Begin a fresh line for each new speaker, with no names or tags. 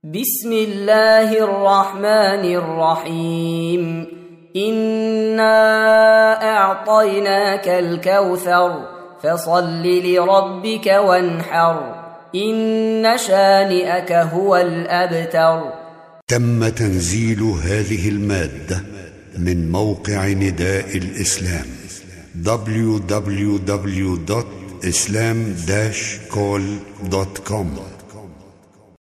بسم الله الرحمن الرحيم إنا أعطيناك الكوثر فصل لربك وانحر إن شانئك هو الأبتر. تم تنزيل هذه المادة من موقع نداء الإسلام www.islam-call.com